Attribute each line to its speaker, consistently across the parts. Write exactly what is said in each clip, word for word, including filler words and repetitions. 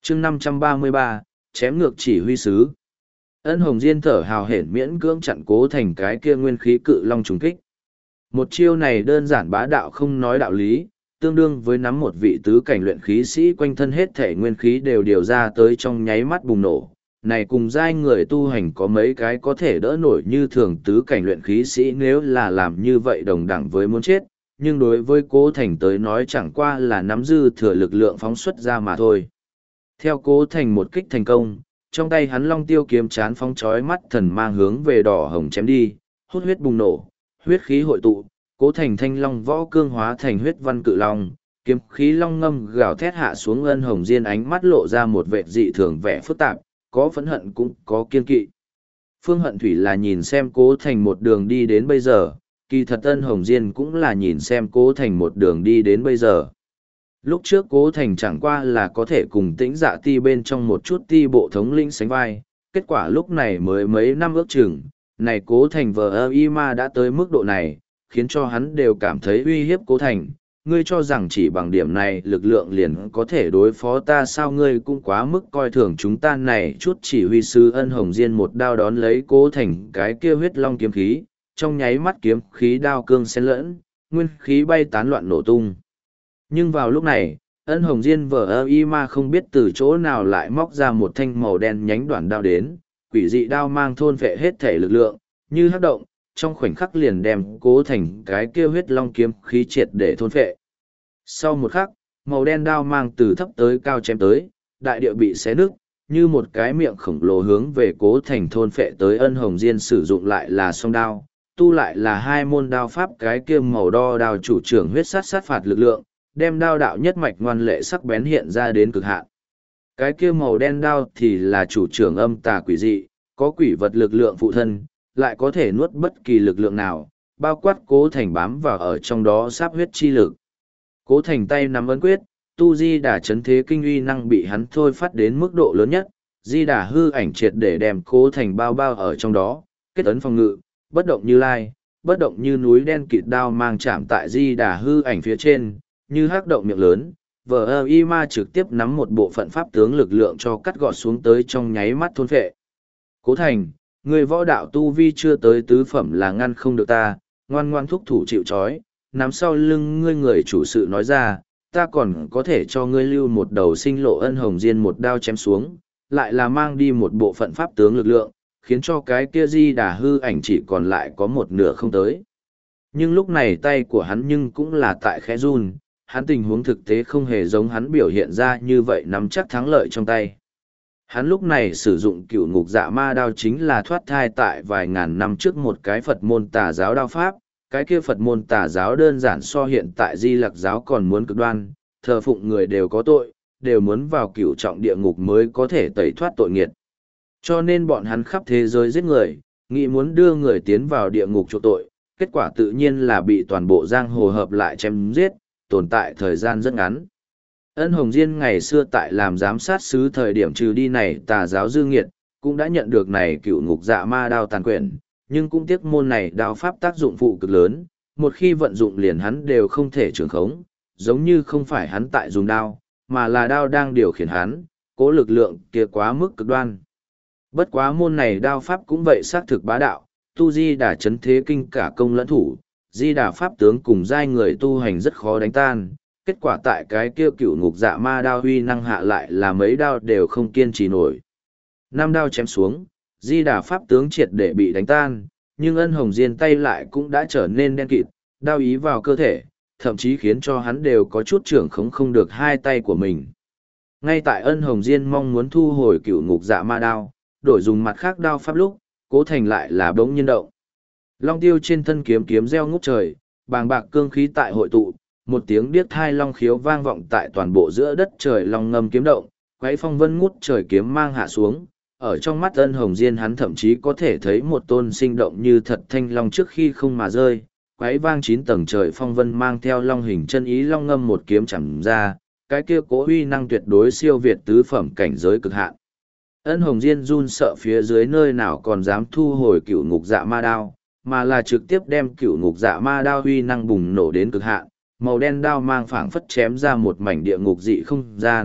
Speaker 1: chương năm trăm ba mươi ba, chém ngược chỉ huy sứ. Ân Hồng Diên thở hào hển miễn cưỡng chặn Cố Thành cái kia nguyên khí cự long trùng kích. Một chiêu này đơn giản bá đạo không nói đạo lý, tương đương với nắm một vị tứ cảnh luyện khí sĩ quanh thân hết thể nguyên khí đều điều ra tới trong nháy mắt bùng nổ. Này cùng giai người tu hành có mấy cái có thể đỡ nổi như thường tứ cảnh luyện khí sĩ nếu là làm như vậy đồng đẳng với muốn chết, nhưng đối với Cố Thành tới nói chẳng qua là nắm dư thừa lực lượng phóng xuất ra mà thôi. Theo Cố Thành một kích thành công, trong tay hắn long tiêu kiếm chán phóng chói mắt thần mang hướng về đỏ hồng chém đi, hút huyết bùng nổ, huyết khí hội tụ, Cố Thành thanh long võ cương hóa thành huyết văn cự long, kiếm khí long ngâm gào thét hạ xuống. Ân Hồng Diên ánh mắt lộ ra một vẻ dị thường vẻ phức tạp, có phẫn hận cũng có kiên kỵ. Phương Hận Thủy là nhìn xem Cố Thành một đường đi đến bây giờ, kỳ thật Ân Hồng Diên cũng là nhìn xem Cố Thành một đường đi đến bây giờ. Lúc trước Cố Thành chẳng qua là có thể cùng Tĩnh Dạ Ti bên trong một chút ti bộ thống lĩnh sánh vai, kết quả lúc này mới mấy năm ước chừng, này Cố Thành vờ ơ y ma đã tới mức độ này, khiến cho hắn đều cảm thấy uy hiếp Cố Thành. Ngươi cho rằng chỉ bằng điểm này lực lượng liền có thể đối phó ta sao? Ngươi cũng quá mức coi thường chúng ta này chút. Chỉ huy sứ Ân Hồng Diên một đao đón lấy Cố Thành cái kia huyết long kiếm khí, trong nháy mắt kiếm khí đao cương xen lẫn, nguyên khí bay tán loạn nổ tung. Nhưng vào lúc này, Ân Hồng Diên vờ ơ y ma không biết từ chỗ nào lại móc ra một thanh màu đen nhánh đoạn đao đến, quỷ dị đao mang thôn vệ hết thể lực lượng, như hắc động, trong khoảnh khắc liền đem Cố Thành cái kia huyết long kiếm khí triệt để thôn phệ. Sau một khắc, màu đen đao mang từ thấp tới cao chém tới, đại địa bị xé nứt, như một cái miệng khổng lồ hướng về Cố Thành thôn phệ tới. Ân Hồng Diên sử dụng lại là song đao, tu lại là hai môn đao pháp, cái kia màu đo đao chủ trưởng huyết sát sát phạt lực lượng, đem đao đạo nhất mạch ngoan lệ sắc bén hiện ra đến cực hạn. Cái kia màu đen đao thì là chủ trưởng âm tà quỷ dị, có quỷ vật lực lượng phụ thân, lại có thể nuốt bất kỳ lực lượng nào, bao quát Cố Thành bám vào ở trong đó sáp huyết chi lực. Cố Thành tay nắm ấn quyết, tu di đà chấn thế kinh uy năng bị hắn thôi phát đến mức độ lớn nhất, di đà hư ảnh triệt để đem Cố Thành bao bao ở trong đó, kết ấn phòng ngự, bất động như lai, bất động như núi đen kịt, đao mang chạm tại di đà hư ảnh phía trên, như hắc động miệng lớn, vờ ơ y ma trực tiếp nắm một bộ phận pháp tướng lực lượng cho cắt gọt xuống tới trong nháy mắt thôn phệ. Cố Thành, người võ đạo tu vi chưa tới tứ phẩm là ngăn không được ta, ngoan ngoan thúc thủ chịu trói, nắm sau lưng ngươi người chủ sự nói ra, ta còn có thể cho ngươi lưu một đầu sinh lộ. Ân Hồng Diên một đao chém xuống, lại là mang đi một bộ phận pháp tướng lực lượng, khiến cho cái kia di đà hư ảnh chỉ còn lại có một nửa không tới. Nhưng lúc này tay của hắn nhưng cũng là tại khẽ run, hắn tình huống thực tế không hề giống hắn biểu hiện ra như vậy nắm chắc thắng lợi trong tay. Hắn lúc này sử dụng cựu ngục dạ ma đao chính là thoát thai tại vài ngàn năm trước một cái Phật môn tà giáo đao pháp, cái kia Phật môn tà giáo đơn giản so hiện tại Di Lặc giáo còn muốn cực đoan, thờ phụng người đều có tội, đều muốn vào cựu trọng địa ngục mới có thể tẩy thoát tội nghiệt. Cho nên bọn hắn khắp thế giới giết người, nghĩ muốn đưa người tiến vào địa ngục chỗ tội, kết quả tự nhiên là bị toàn bộ giang hồ hợp lại chém giết, tồn tại thời gian rất ngắn. Ân Hồng Diên ngày xưa tại làm giám sát sứ thời điểm trừ đi này tà giáo dư nghiệt, cũng đã nhận được này cựu ngục dạ ma đao tàn quyển, nhưng cũng tiếc môn này đao pháp tác dụng phụ cực lớn, một khi vận dụng liền hắn đều không thể trường khống, giống như không phải hắn tại dùng đao, mà là đao đang điều khiển hắn, cố lực lượng kia quá mức cực đoan. Bất quá môn này đao pháp cũng vậy xác thực bá đạo, tu di đà chấn thế kinh cả công lẫn thủ, di đà pháp tướng cùng giai người tu hành rất khó đánh tan. Kết quả tại cái kia cựu ngục dạ ma đao huy năng hạ lại là mấy đao đều không kiên trì nổi. Năm đao chém xuống, di đà pháp tướng triệt để bị đánh tan, nhưng Ân Hồng Diên tay lại cũng đã trở nên đen kịt, đao ý vào cơ thể, thậm chí khiến cho hắn đều có chút trưởng khống không được hai tay của mình. Ngay tại Ân Hồng Diên mong muốn thu hồi cựu ngục dạ ma đao, đổi dùng mặt khác đao pháp lúc, Cố Thành lại là bỗng nhiên động. Long tiêu trên thân kiếm kiếm reo ngút trời, bàng bạc cương khí tại hội tụ, một tiếng điếc thai long khiếu vang vọng tại toàn bộ giữa đất trời. Long ngâm kiếm động, quấy phong vân ngút trời kiếm mang hạ xuống, ở trong mắt Ân Hồng Diên hắn thậm chí có thể thấy một tôn sinh động như thật thanh long trước khi không mà rơi, quấy vang chín tầng trời phong vân mang theo long hình chân ý long ngâm một kiếm chẳng ra, cái kia cố uy năng tuyệt đối siêu việt tứ phẩm cảnh giới cực hạn. Ân Hồng Diên run sợ phía dưới nơi nào còn dám thu hồi cựu ngục dạ ma đao, mà là trực tiếp đem cựu ngục dạ ma đao uy năng bùng nổ đến cực hạn, màu đen đao mang phảng phất chém ra một mảnh địa ngục dị không gian,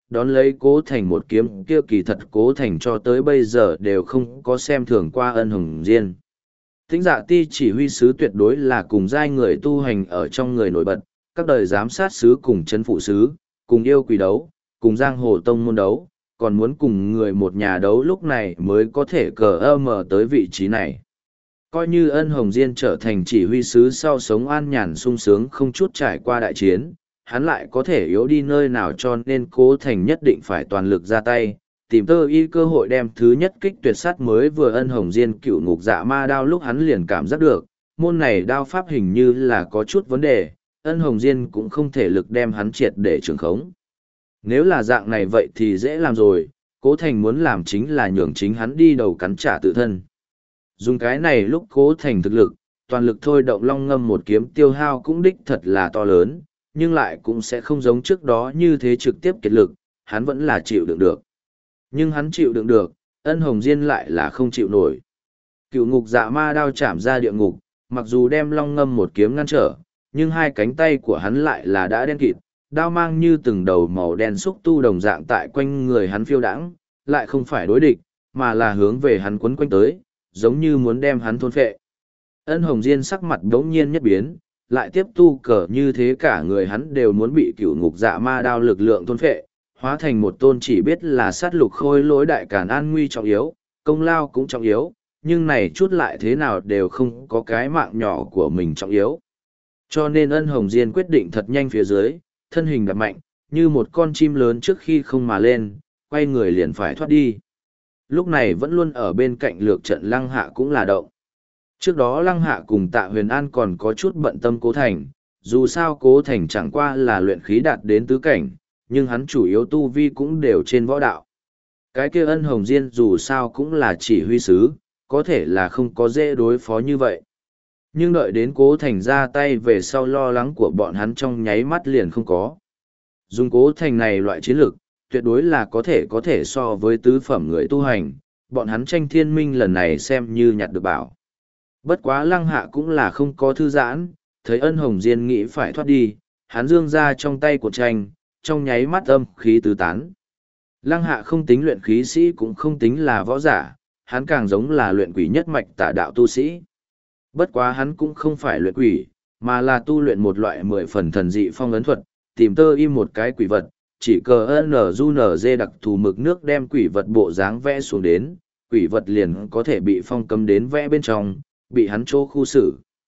Speaker 1: đón lấy Cố Thành một kiếm kia. Kỳ thật Cố Thành cho tới bây giờ đều không có xem thường qua Ân Hồng Diên. Tĩnh Dạ Ti chỉ huy sứ tuyệt đối là cùng giai người tu hành ở trong người nổi bật, các đời giám sát sứ cùng chấn phụ sứ, cùng yêu quỷ đấu, cùng giang hồ tông môn đấu, còn muốn cùng người một nhà đấu lúc này mới có thể cờ ơ mờ tới vị trí này. Coi như Ân Hồng Diên trở thành chỉ huy sứ sau sống an nhàn sung sướng không chút trải qua đại chiến, hắn lại có thể yếu đi nơi nào, cho nên Cố Thành nhất định phải toàn lực ra tay, tìm tơ y cơ hội đem thứ nhất kích tuyệt sát mới vừa Ân Hồng Diên cựu ngục dạ ma đao lúc hắn liền cảm giác được, môn này đao pháp hình như là có chút vấn đề, Ân Hồng Diên cũng không thể lực đem hắn triệt để trường khống. Nếu là dạng này vậy thì dễ làm rồi, Cố Thành muốn làm chính là nhường chính hắn đi đầu cắn trả tự thân. Dùng cái này lúc Cố Thành thực lực, toàn lực thôi động long ngâm một kiếm tiêu hao cũng đích thật là to lớn, nhưng lại cũng sẽ không giống trước đó như thế trực tiếp kiệt lực, hắn vẫn là chịu đựng được. Nhưng hắn chịu đựng được, Ân Hồng Diên lại là không chịu nổi. Cựu ngục dạ ma đao chạm ra địa ngục, mặc dù đem long ngâm một kiếm ngăn trở, nhưng hai cánh tay của hắn lại là đã đen kịt, đao mang như từng đầu màu đen xúc tu đồng dạng tại quanh người hắn phiêu đãng, lại không phải đối địch, mà là hướng về hắn quấn quanh tới, giống như muốn đem hắn thôn phệ. Ân Hồng Diên sắc mặt đống nhiên nhất biến, lại tiếp tu cờ như thế cả người hắn đều muốn bị cựu ngục dạ ma đao lực lượng thôn phệ, hóa thành một tôn chỉ biết là sát lục khôi lỗi đại càn an nguy trọng yếu, công lao cũng trọng yếu, nhưng này chút lại thế nào đều không có cái mạng nhỏ của mình trọng yếu. Cho nên Ân Hồng Diên quyết định thật nhanh phía dưới, thân hình đập mạnh, như một con chim lớn trước khi không mà lên, quay người liền phải thoát đi. Lúc này vẫn luôn ở bên cạnh lược trận Lăng Hạ cũng là động. Trước đó Lăng Hạ cùng Tạ Huyền An còn có chút bận tâm Cố Thành, dù sao Cố Thành chẳng qua là luyện khí đạt đến tứ cảnh, nhưng hắn chủ yếu tu vi cũng đều trên võ đạo. Cái kia Ân Hồng Diên dù sao cũng là chỉ huy sứ, có thể là không có dễ đối phó như vậy. Nhưng đợi đến Cố Thành ra tay về sau, lo lắng của bọn hắn trong nháy mắt liền không có. Dùng Cố Thành này loại chiến lược, tuyệt đối là có thể có thể so với tứ phẩm người tu hành, bọn hắn tranh thiên minh lần này xem như nhặt được bảo. Bất quá Lăng Hạ cũng là không có thư giãn, thấy Ân Hồng Diên nghĩ phải thoát đi, hắn dương ra trong tay của tranh, trong nháy mắt âm khí tứ tán. Lăng Hạ không tính luyện khí sĩ cũng không tính là võ giả, hắn càng giống là luyện quỷ nhất mạch tả đạo tu sĩ. Bất quá hắn cũng không phải luyện quỷ, mà là tu luyện một loại mười phần thần dị phong ấn thuật, tìm tơ im một cái quỷ vật, chỉ cờ nờ du nờ dê đặc thù mực nước đem quỷ vật bộ dáng vẽ xuống đến, quỷ vật liền có thể bị phong cấm đến vẽ bên trong, bị hắn chỗ khu xử.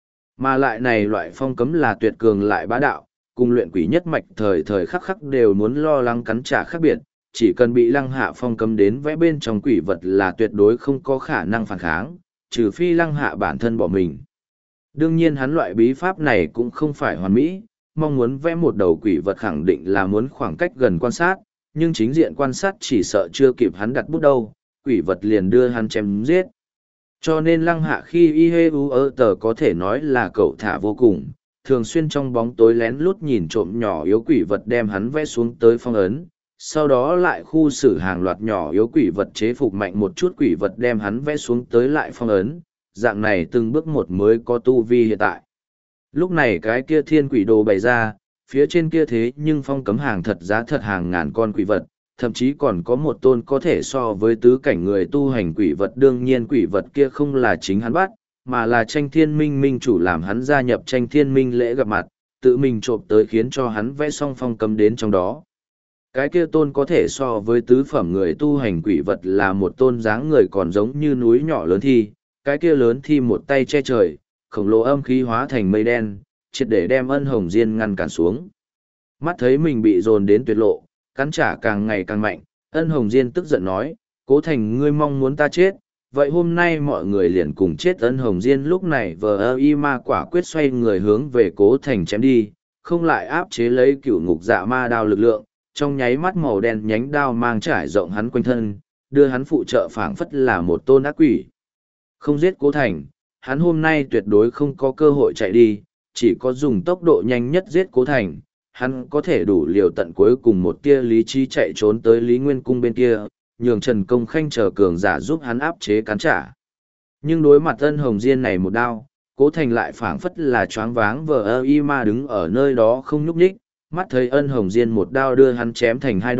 Speaker 1: Mà lại này loại phong cấm là tuyệt cường lại bá đạo, cùng luyện quỷ nhất mạch thời thời khắc khắc đều muốn lo lắng cắn trả khác biệt, chỉ cần bị Lăng Hạ phong cấm đến vẽ bên trong quỷ vật là tuyệt đối không có khả năng phản kháng, trừ phi Lăng Hạ bản thân bỏ mình. Đương nhiên hắn loại bí pháp này cũng không phải hoàn mỹ, mong muốn vẽ một đầu quỷ vật khẳng định là muốn khoảng cách gần quan sát, nhưng chính diện quan sát chỉ sợ chưa kịp hắn đặt bút đâu, quỷ vật liền đưa hắn chém giết. Cho nên Lăng Hạ khi y hê u ơ tờ có thể nói là cậu thả vô cùng, thường xuyên trong bóng tối lén lút nhìn trộm nhỏ yếu quỷ vật đem hắn vẽ xuống tới phong ấn, sau đó lại khu xử hàng loạt nhỏ yếu quỷ vật chế phục mạnh một chút quỷ vật đem hắn vẽ xuống tới lại phong ấn, dạng này từng bước một mới có tu vi hiện tại. Lúc này cái kia thiên quỷ đồ bày ra, phía trên kia thế nhưng phong cấm hàng thật giá thật hàng ngàn con quỷ vật, thậm chí còn có một tôn có thể so với tứ cảnh người tu hành quỷ vật. Đương nhiên quỷ vật kia không là chính hắn bắt, mà là tranh thiên minh minh chủ làm hắn gia nhập tranh thiên minh lễ gặp mặt, tự mình trộm tới khiến cho hắn vẽ xong phong cấm đến trong đó. Cái kia tôn có thể so với tứ phẩm người tu hành quỷ vật là một tôn dáng người còn giống như núi nhỏ lớn thi, cái kia lớn thi một tay che trời, khổng lồ âm khí hóa thành mây đen, triệt để đem Ân Hồng Diên ngăn cản xuống. Mắt thấy mình bị dồn đến tuyệt lộ, cắn trả càng ngày càng mạnh, Ân Hồng Diên tức giận nói, Cố Thành ngươi mong muốn ta chết, vậy hôm nay mọi người liền cùng chết. Ân Hồng Diên lúc này vờ ơ y ma quả quyết xoay người hướng về Cố Thành chém đi, không lại áp chế lấy cửu ngục dạ ma đao lực lượng, trong nháy mắt màu đen nhánh đao mang trải rộng hắn quanh thân, đưa hắn phụ trợ phảng phất là một tôn ác quỷ. Không giết Cố Thành, hắn hôm nay tuyệt đối không có cơ hội chạy đi, chỉ có dùng tốc độ nhanh nhất giết Cố Thành, hắn có thể đủ liều tận cuối cùng một tia lý trí chạy trốn tới Lý Nguyên Cung bên kia, nhường Trần Công Khanh chờ cường giả giúp hắn áp chế cắn trả. Nhưng đối mặt Ân Hồng Diên này một đao, Cố Thành lại phảng phất là choáng váng vờ ơ y ma đứng ở nơi đó không nhúc nhích, mắt thấy Ân Hồng Diên một đao đưa hắn chém thành hai đoạn,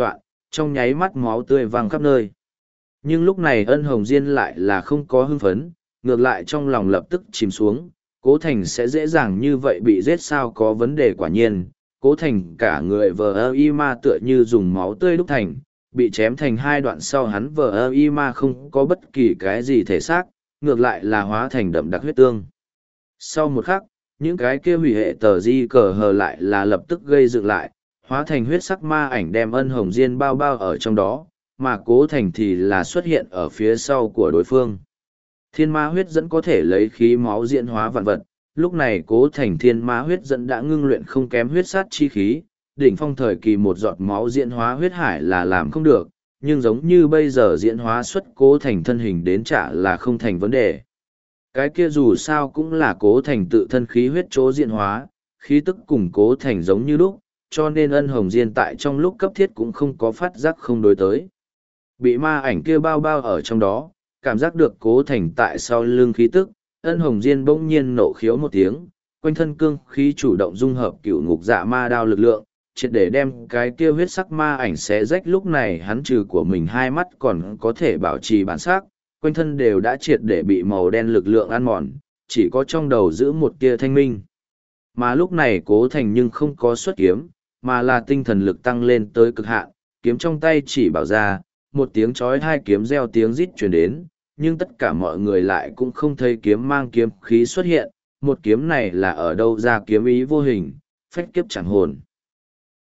Speaker 1: trong nháy mắt máu tươi văng khắp nơi. Nhưng lúc này ân hồng diên lại là không có hưng phấn, ngược lại trong lòng lập tức chìm xuống, cố thành sẽ dễ dàng như vậy bị giết sao có vấn đề quả nhiên. Cố thành cả người vờ ơ y ma tựa như dùng máu tươi đúc thành, bị chém thành hai đoạn sau hắn vờ ơ y ma không có bất kỳ cái gì thể xác, ngược lại là hóa thành đậm đặc huyết tương. Sau một khắc, những cái kia hủy hệ tờ di cờ hờ lại là lập tức gây dựng lại, hóa thành huyết sắc ma ảnh đem ân hồng diên bao bao ở trong đó, mà cố thành thì là xuất hiện ở phía sau của đối phương. Thiên ma huyết dẫn có thể lấy khí máu diễn hóa vạn vật, lúc này cố thành thiên ma huyết dẫn đã ngưng luyện không kém huyết sát chi khí, đỉnh phong thời kỳ một giọt máu diễn hóa huyết hải là làm không được, nhưng giống như bây giờ diễn hóa xuất cố thành thân hình đến trả là không thành vấn đề. Cái kia dù sao cũng là cố thành tự thân khí huyết chỗ diễn hóa, khí tức cùng cố thành giống như lúc, cho nên ân hồng diên tại trong lúc cấp thiết cũng không có phát giác không đối tới. Bị ma ảnh kia bao bao ở trong đó, cảm giác được cố thành tại sau lưng khí tức, ân hồng diên bỗng nhiên nộ khiếu một tiếng, quanh thân cương khí chủ động dung hợp cựu ngục dạ ma đao lực lượng, triệt để đem cái kia huyết sắc ma ảnh xé rách. Lúc này hắn trừ của mình hai mắt còn có thể bảo trì bản sắc, quanh thân đều đã triệt để bị màu đen lực lượng ăn mòn, chỉ có trong đầu giữ một tia thanh minh. Mà lúc này cố thành nhưng không có xuất kiếm, mà là tinh thần lực tăng lên tới cực hạn, kiếm trong tay chỉ bảo ra, một tiếng chói hai kiếm reo tiếng rít truyền đến, nhưng tất cả mọi người lại cũng không thấy kiếm mang kiếm khí xuất hiện, một kiếm này là ở đâu ra kiếm ý vô hình, phách kiếp chẳng hồn.